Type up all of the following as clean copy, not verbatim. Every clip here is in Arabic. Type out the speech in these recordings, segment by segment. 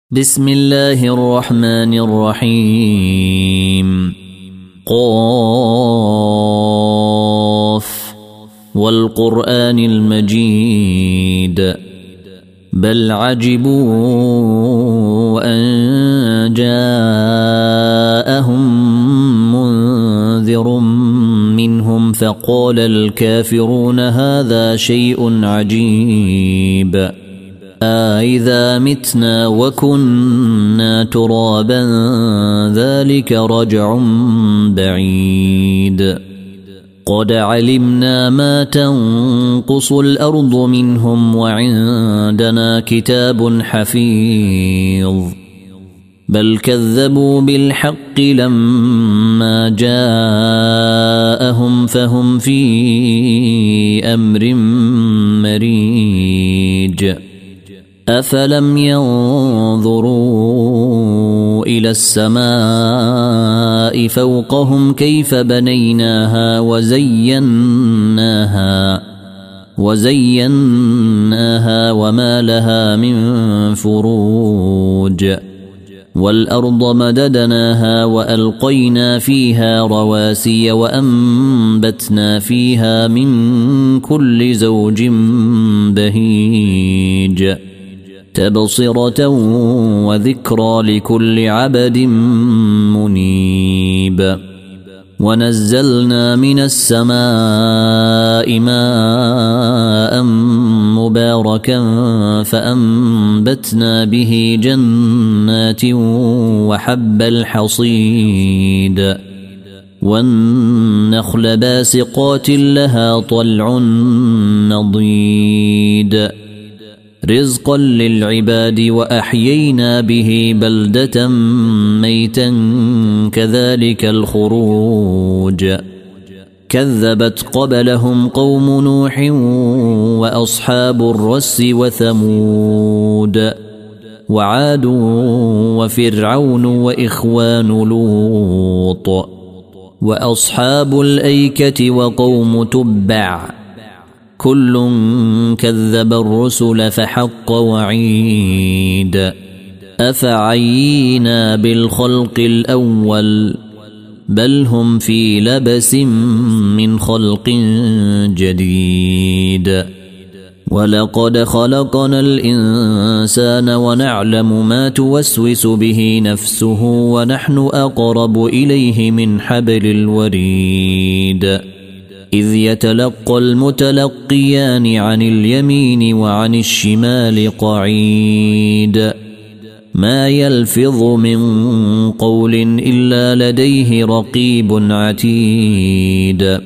بسم الله الرحمن الرحيم. قاف والقرآن المجيد بل عجبوا أن جاءهم منذر منهم فقال الكافرون هذا شيء عجيب أإذا متنا وكنا ترابا ذلك رجع بعيد قد علمنا ما تنقص الأرض منهم وعندنا كتاب حفيظ بل كذبوا بالحق لما جاءهم فهم في أمر مريج أفلم ينظروا إلى السماء فوقهم كيف بنيناها وزيناها وما لها من فروج والأرض مددناها وألقينا فيها رواسي وأنبتنا فيها من كل زوج بهيج تبصرة وذكرى لكل عبد منيب ونزلنا من السماء ماء مباركا فأنبتنا به جنات وحب الحصيد والنخل باسقات لها طلع نضيد رزقا للعباد وأحيينا به بلدة ميتا كذلك الخروج كذبت قبلهم قوم نوح وأصحاب الرس وثمود وعاد وفرعون وإخوان لوط وأصحاب الأيكة وقوم تبع كل كذب الرسل فحق وعيد أفعينا بالخلق الأول بل هم في لبس من خلق جديد ولقد خلقنا الإنسان ونعلم ما توسوس به نفسه ونحن أقرب إليه من حبل الوريد إذ يتلقى المتلقيان عن اليمين وعن الشمال قعيد ما يلفظ من قول إلا لديه رقيب عتيد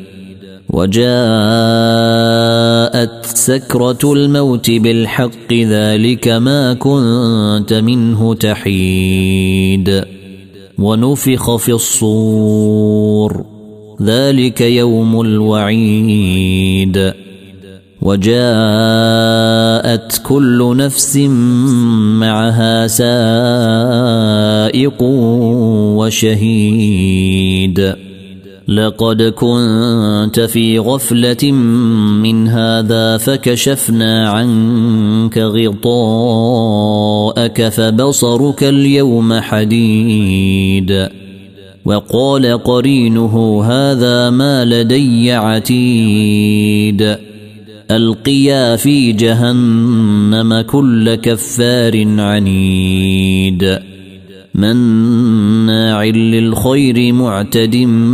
وجاءت سكرة الموت بالحق ذلك ما كنت منه تحيد ونفخ في الصور ذلك يوم الوعيد وجاءت كل نفس معها سائق وشهيد لقد كنت في غفلة من هذا فكشفنا عنك غطاءك فبصرك اليوم حديد وقال قرينه هذا ما لدي عتيد ألقيا في جهنم كل كفار عنيد مناع للخير معتد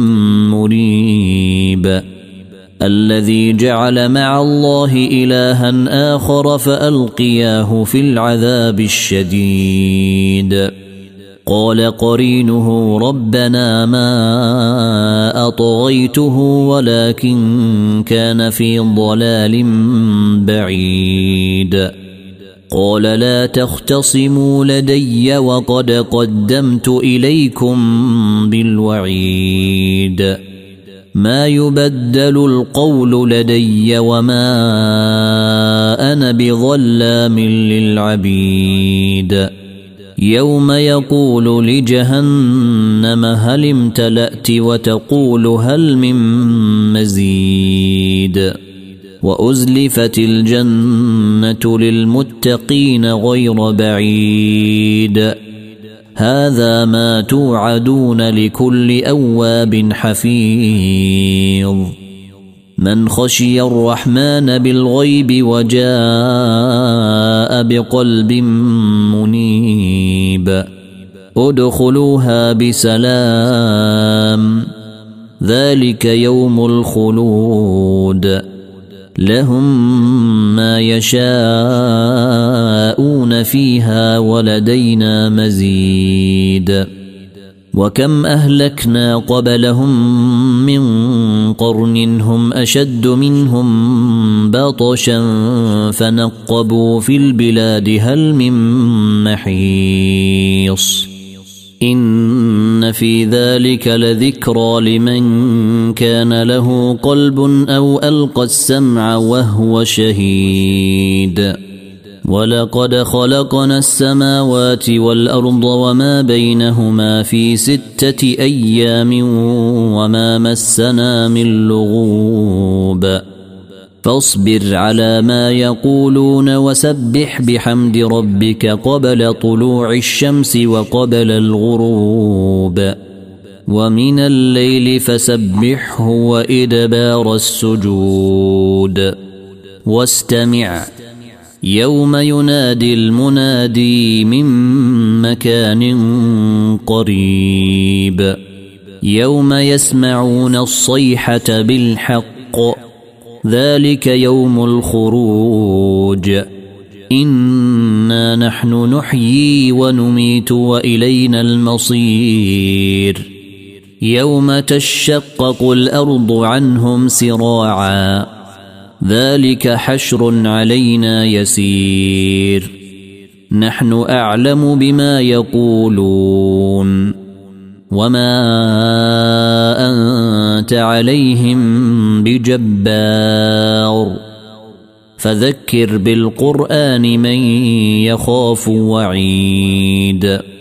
مريب الذي جعل مع الله إلها آخر فألقياه في العذاب الشديد قال قرينه ربنا ما أطغيته ولكن كان في ضلال بعيد قال لا تختصموا لدي وقد قدمت إليكم بالوعيد ما يبدل القول لدي وما أنا بظلام للعبيد يوم يقول لجهنم هل امتلأت وتقول هل من مزيد وأزلفت الجنة للمتقين غير بعيد هذا ما توعدون لكل أواب حفيظ من خشي الرحمن بالغيب وجاء بقلب منيب ادخلوها بسلام ذلك يوم الخلود لهم ما يشاءون فيها ولدينا مزيد وكم أهلكنا قبلهم من قرن هم أشد منهم بطشا فنقبوا في البلاد هل من محيص إن في ذلك لذكرى لمن كان له قلب أو ألقى السمع وهو شهيد ولقد خلقنا السماوات والأرض وما بينهما في 6 أيام وما مسنا من لغوب فاصبر على ما يقولون وسبح بحمد ربك قبل طلوع الشمس وقبل الغروب ومن الليل فسبحه وإدبار السجود واستمع يوم ينادي المنادي من مكان قريب يوم يسمعون الصيحة بالحق ذلك يوم الخروج إنا نحن نحيي ونميت وإلينا المصير يوم تشقق الأرض عنهم سراعا ذلك حشر علينا يسير نحن أعلم بما يقولون وما أنت عليهم بجبار فذكر بالقرآن من يخاف وعيد